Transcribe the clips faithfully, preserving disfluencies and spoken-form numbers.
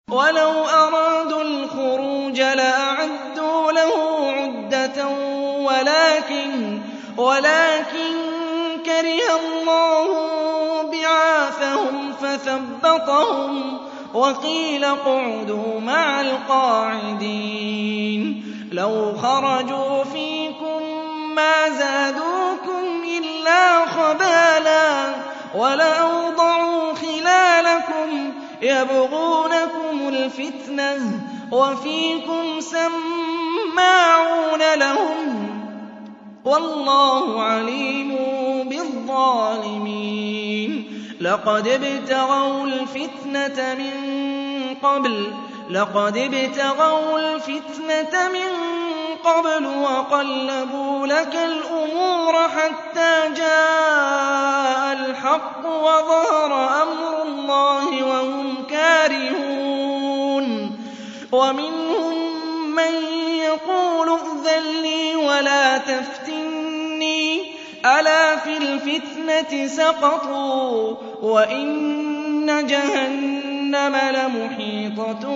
وَلَوْ أَرَادُوا الْخُرُوجَ لَأَعَدُّوا لَهُ عُدَّةً وَلَٰكِن وَلَٰكِن كَرِهَ اللَّهُ بِعَاثَهُمْ فَثَبَّطَهُمْ وَقِيلَ اقْعُدُوا مَعَ الْقَاعِدِينَ لَوْ خَرَجُوا فِيكُم مَّا زَادُوكُمْ إِلَّا خَبَالًا وَلَأَوْضَعُوا خِلَالَكُمْ يَبْغُونَكُمُ الْفِتْنَةَ وَفِيكُمْ سَمَّاعُونَ لَهُمْ وَاللَّهُ عَلِيمٌ بِالظَّالِمِينَ لَقَدِ ابْتَغَوُا الْفِتْنَةَ مِن قَبْلُ لَقَدِ ابْتَغَوُا الْفِتْنَةَ مِن قَبْلُ وَقَلَّبُوا لَكَ الْأُمُورَ حَتَّىٰ جَاءَ الْحَقُّ وَظَهَرَ أَمْرُ اللَّهِ وَهُمْ كَارِهُونَ وَمِنْهُم مَّن يَقُولُ ائْذَن لِّي وَلَا تَفْتِنِّي ۚ أَلَا فِي الْفِتْنَةِ سَقَطُوا وَإِنَّ جَهَنَّمَ لَمُحِيطَةٌ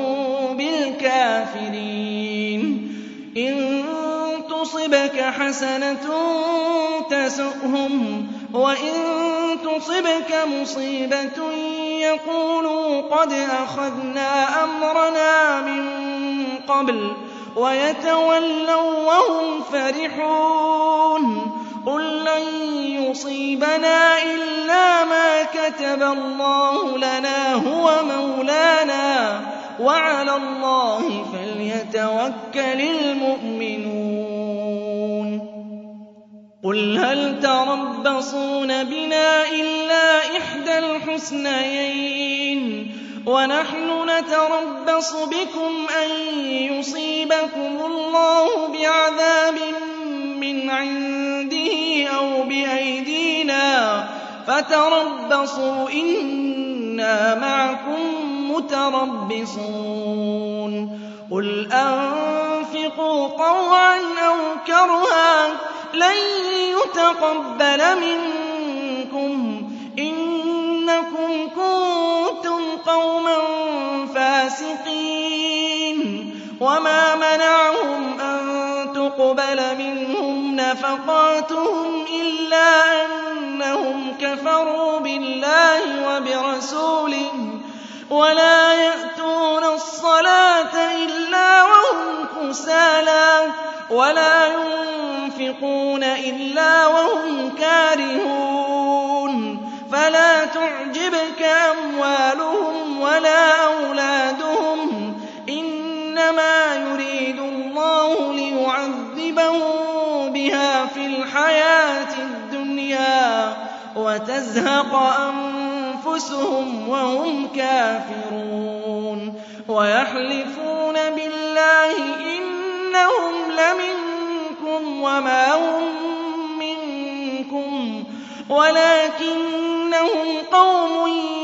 بِالْكَافِرِينَ إِن تُصِبْكَ حَسَنَةٌ تَسُؤْهُمْ وَإِن تُصِبْكَ مُصِيبَةٌ يَقُولُوا قَدْ أَخَذْنَا أَمْرَنَا مِن قَبْلُ وَيَتَوَلَّوا وَّهُمْ فَرِحُونَ قُل لَّن يُصِيبَنَا إِلَّا مَا كَتَبَ اللَّهُ لَنَا هُوَ مَوْلَانَا وَعَلَى اللَّهِ فَلْيَتَوَكَّلِ الْمُؤْمِنُونَ قُلْ هَلْ تَرَبَّصُونَ بِنَا إِلَّا إِحْدَى الْحُسْنَيَيْنِ وَنَحْنُ نَتَرَبَّصُ بِكُمْ أَن يُصِيبَكُمُ اللَّهُ بِعَذَابٍ مِّنْ عِندِهِ أَوْ بِأَيْدِينَا فَتَرَبَّصُوا إِنَّا مَعَكُم مُّتَرَبِّصُونَ قُلْ أَنفِقُوا طَوْعًا أَوْ كَرْهًا لَّن يُتَقَبَّلَ مِنكُمْ إِنَّكُمْ كُنتُمْ قَوْمًا فَاسِقِينَ وَمَا مَنَعَهُمْ أَن تُقْبَلَ مِنْهُمْ نَفَقَاتُهُمْ إِلَّا أَنَّهُمْ كَفَرُوا بِاللَّهِ وَبِرَسُولِهِ وَلَا يَأْتُونَ الصَّلَاةَ إِلَّا وَهُمْ كُسَالَىٰ وَلَا يُنفِقُونَ إِلَّا وَهُمْ كَارِهُونَ فَلَا تُعْجِبْكَ أَمْوَالُهُمْ وَلَا أَوْلَادُهُمْ ۚ إِنَّمَا يُرِيدُ اللَّهُ لِيُعَذِّبَهُم بِهَا فِي الْحَيَاةِ الدُّنْيَا وَتَزْهَقَ أَنفُسُهُمْ وَهُمْ كَافِرُونَ وَيَحْلِفُونَ بِاللَّهِ إِنَّهُمْ لَمِنكُمْ وَمَا هُم مِّنكُمْ وَلَٰكِنَّهُمْ قَوْمٌ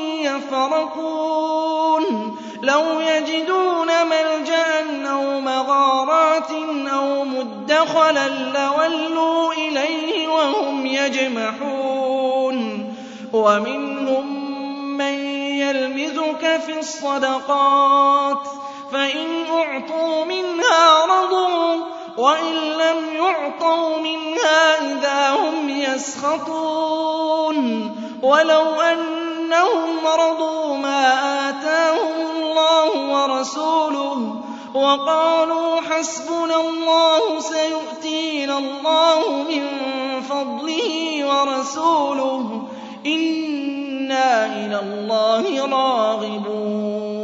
يَفْرَقُونَ لَوْ يَجِدُونَ مَلْجَأً أَوْ مَغَارَاتٍ أَوْ مُدَّخَلًا لَّوَلُّوا إِلَيْهِ وَهُمْ يَجْمَحُونَ وَمِنْهُم مَّن يَلْمِزُكَ فِي الصَّدَقَاتِ فَإِنْ أُعْطُوا مِنْهَا رَضُوا وَإِن لَّمْ يُعْطَوْا مِنْهَا إِذَا هُمْ يَسْخَطُونَ وَلَوْ أَنَّهُمْ رَضُوا مَا آتَاهُمُ اللَّهُ وَرَسُولُهُ وَقَالُوا حَسْبُنَا اللَّهُ سَيُؤْتِينَا اللَّهُ مِن فَضْلِهِ وَرَسُولُهُ إِنَّا إِلَى اللَّهِ رَاغِبُونَ